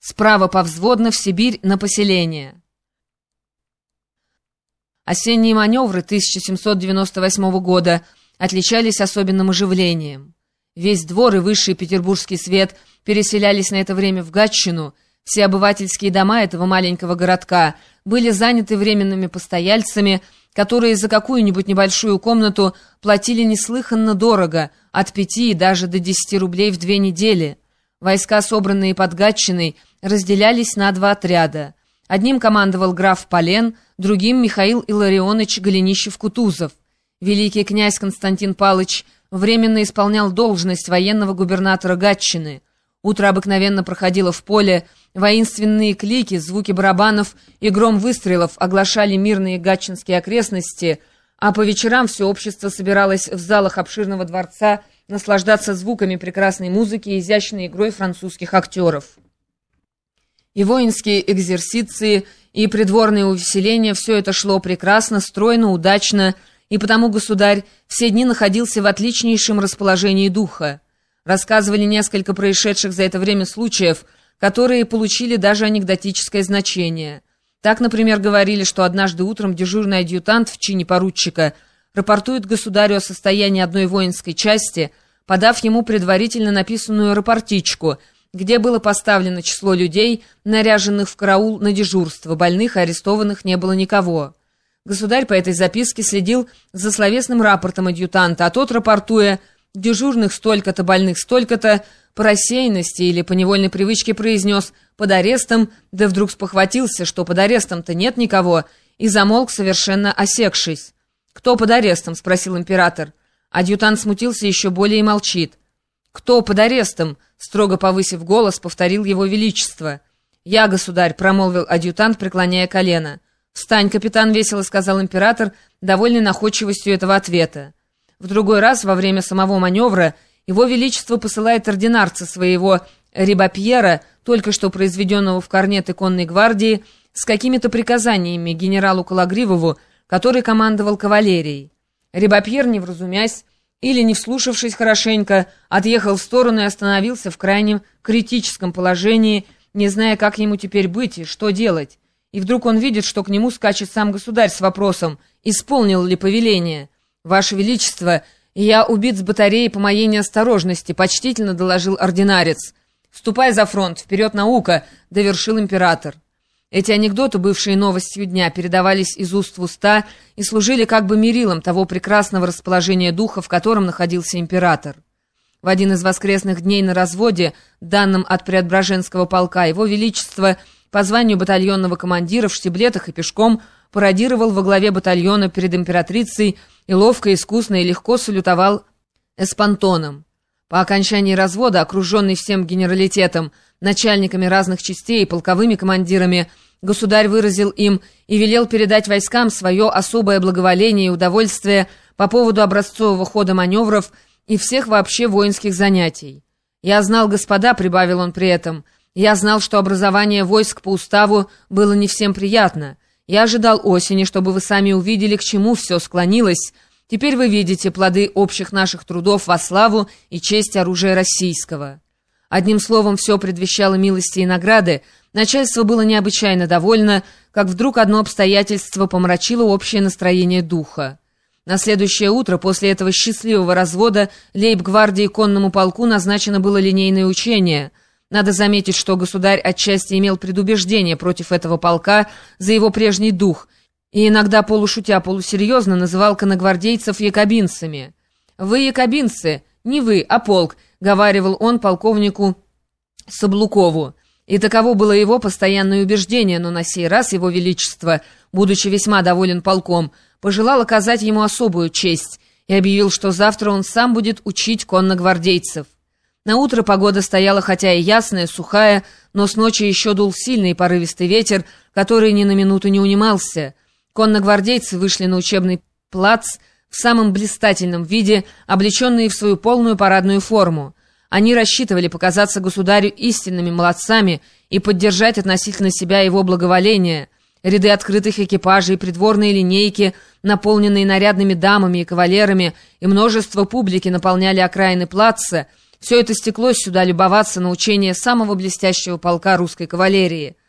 Справа повзводно в Сибирь на поселение. Осенние маневры 1798 года отличались особенным оживлением. Весь двор и высший петербургский свет переселялись на это время в Гатчину. Все обывательские дома этого маленького городка были заняты временными постояльцами, которые за какую-нибудь небольшую комнату платили неслыханно дорого, от 5 и даже до 10 рублей в 2 недели. Войска, собранные под Гатчиной, разделялись на 2 отряда. Одним командовал граф Полен, другим Михаил Илларионович Голенищев-Кутузов. Великий князь Константин Палыч временно исполнял должность военного губернатора Гатчины. Утро обыкновенно проходило в поле, воинственные клики, звуки барабанов и гром выстрелов оглашали мирные гатчинские окрестности, а по вечерам все общество собиралось в залах обширного дворца наслаждаться звуками прекрасной музыки и изящной игрой французских актеров. И воинские экзерсиции, и придворные увеселения — все это шло прекрасно, стройно, удачно, и потому государь все дни находился в отличнейшем расположении духа. Рассказывали несколько происшедших за это время случаев, которые получили даже анекдотическое значение. Так, например, говорили, что однажды утром дежурный адъютант в чине поручика рапортует государю о состоянии одной воинской части, подав ему предварительно написанную рапортичку, где было поставлено число людей, наряженных в караул на дежурство, больных и арестованных не было никого. Государь по этой записке следил за словесным рапортом адъютанта, а тот, рапортуя «дежурных столько-то, больных столько-то», по рассеянности или по невольной привычке произнес «под арестом», да вдруг спохватился, что под арестом-то нет никого, и замолк, совершенно осекшись. «Кто под арестом?» — спросил император. Адъютант смутился еще более и молчит. «Кто под арестом?» — строго повысив голос, повторил его величество. «Я, государь», — промолвил адъютант, преклоняя колено. «Встань, капитан», — весело сказал император, довольный находчивостью этого ответа. В другой раз, во время самого маневра, его величество посылает ординарца своего Рибапьера, только что произведенного в корнеты конной гвардии, с какими-то приказаниями генералу Кологривову, который командовал кавалерией. Рибапьер, не вразумясь или не вслушавшись хорошенько, отъехал в сторону и остановился в крайнем критическом положении, не зная, как ему теперь быть и что делать. И вдруг он видит, что к нему скачет сам государь с вопросом, исполнил ли повеление. «Ваше Величество, я убит с батареи по моей неосторожности», — почтительно доложил ординарец. «Ступай за фронт, вперед наука», — довершил император. Эти анекдоты, бывшие новостью дня, передавались из уст в уста и служили как бы мерилом того прекрасного расположения духа, в котором находился император. В один из воскресных дней на разводе, данном от Преображенского полка, его величество по званию батальонного командира в штиблетах и пешком пародировал во главе батальона перед императрицей и ловко, искусно и легко салютовал эспантоном. По окончании развода, окруженный всем генералитетом, начальниками разных частей и полковыми командирами, государь выразил им и велел передать войскам свое особое благоволение и удовольствие по поводу образцового хода маневров и всех вообще воинских занятий. «Я знал, господа», — прибавил он при этом, — «я знал, что образование войск по уставу было не всем приятно. Я ожидал осени, чтобы вы сами увидели, к чему все склонилось. Теперь вы видите плоды общих наших трудов во славу и честь оружия российского». Одним словом, все предвещало милости и награды. Начальство было необычайно довольно, как вдруг одно обстоятельство помрачило общее настроение духа. На следующее утро после этого счастливого развода лейб-гвардии конному полку назначено было линейное учение. Надо заметить, что государь отчасти имел предубеждение против этого полка за его прежний дух и иногда полушутя, полусерьезно называл конногвардейцев якобинцами. «Вы якобинцы, не вы, а полк», — говаривал он полковнику Саблукову. И таково было его постоянное убеждение, но на сей раз его величество, будучи весьма доволен полком, пожелал оказать ему особую честь и объявил, что завтра он сам будет учить конногвардейцев. Наутро погода стояла хотя и ясная, сухая, но с ночи еще дул сильный и порывистый ветер, который ни на минуту не унимался. Конногвардейцы вышли на учебный плац в самом блистательном виде, облеченные в свою полную парадную форму. Они рассчитывали показаться государю истинными молодцами и поддержать относительно себя его благоволение. Ряды открытых экипажей, придворные линейки, наполненные нарядными дамами и кавалерами, и множество публики наполняли окраины плаца. Все это стеклось сюда любоваться на учение самого блестящего полка русской кавалерии.